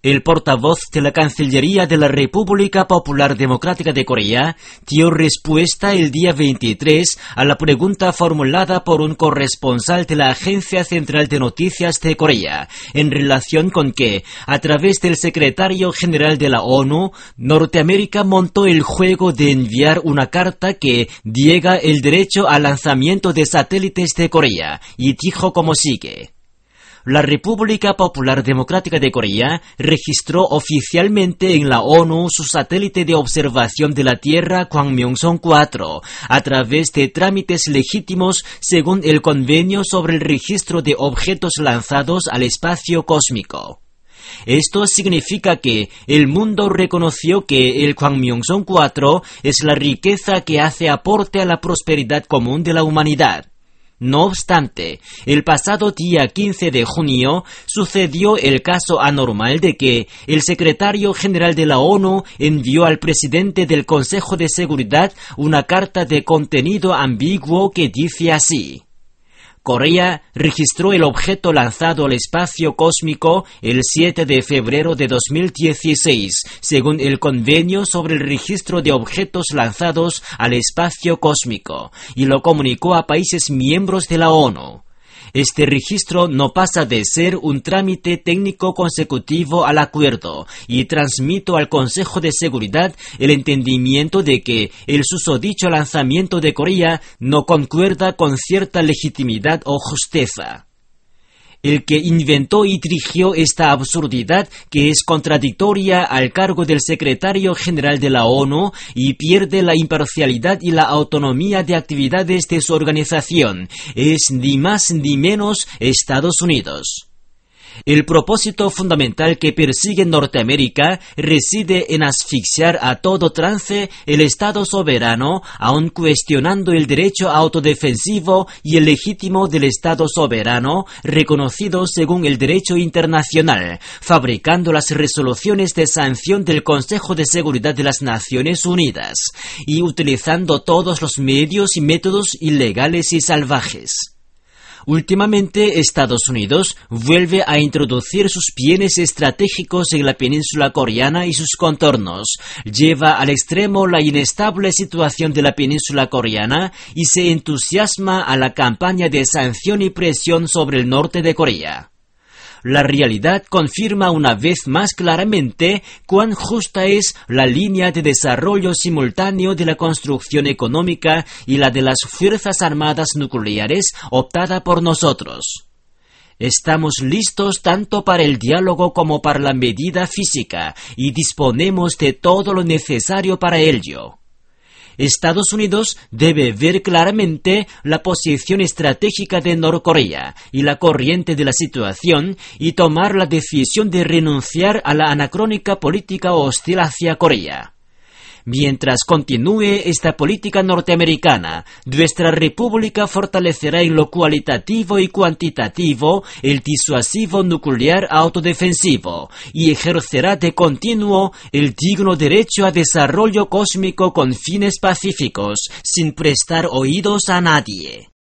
El portavoz de la Cancillería de la República Popular Democrática de Corea dio respuesta el día 23 a la pregunta formulada por un corresponsal de la Agencia Central de Noticias de Corea en relación con que, a través del secretario general de la ONU, Norteamérica montó el juego de enviar una carta que niega el derecho al lanzamiento de satélites de Corea, y dijo como sigue. La República Popular Democrática de Corea registró oficialmente en la ONU su satélite de observación de la Tierra Kwangmyongson-4 a través de trámites legítimos según el Convenio sobre el Registro de Objetos Lanzados al Espacio Cósmico. Esto significa que el mundo reconoció que el Kwangmyongson-4 es la riqueza que hace aporte a la prosperidad común de la humanidad. No obstante, el pasado día 15 de junio sucedió el caso anormal de que el secretario general de la ONU envió al presidente del Consejo de Seguridad una carta de contenido ambiguo que dice así. Corea registró el objeto lanzado al espacio cósmico el 7 de febrero de 2016, según el Convenio sobre el Registro de Objetos Lanzados al Espacio Cósmico, y lo comunicó a países miembros de la ONU. Este registro no pasa de ser un trámite técnico consecutivo al acuerdo y transmito al Consejo de Seguridad el entendimiento de que el susodicho lanzamiento de Corea no concuerda con cierta legitimidad o justeza. El que inventó y dirigió esta absurdidad, que es contradictoria al cargo del secretario general de la ONU y pierde la imparcialidad y la autonomía de actividades de su organización, es ni más ni menos Estados Unidos. El propósito fundamental que persigue Norteamérica reside en asfixiar a todo trance el Estado soberano, aun cuestionando el derecho autodefensivo y el legítimo del Estado soberano, reconocido según el derecho internacional, fabricando las resoluciones de sanción del Consejo de Seguridad de las Naciones Unidas, y utilizando todos los medios y métodos ilegales y salvajes. Últimamente, Estados Unidos vuelve a introducir sus bienes estratégicos en la península coreana y sus contornos, lleva al extremo la inestable situación de la península coreana y se entusiasma a la campaña de sanción y presión sobre el norte de Corea. La realidad confirma una vez más claramente cuán justa es la línea de desarrollo simultáneo de la construcción económica y la de las Fuerzas Armadas Nucleares optada por nosotros. Estamos listos tanto para el diálogo como para la medida física y disponemos de todo lo necesario para ello. Estados Unidos debe ver claramente la posición estratégica de Norcorea y la corriente de la situación y tomar la decisión de renunciar a la anacrónica política hostil hacia Corea. Mientras continúe esta política norteamericana, nuestra república fortalecerá en lo cualitativo y cuantitativo el disuasivo nuclear autodefensivo y ejercerá de continuo el digno derecho a desarrollo cósmico con fines pacíficos, sin prestar oídos a nadie.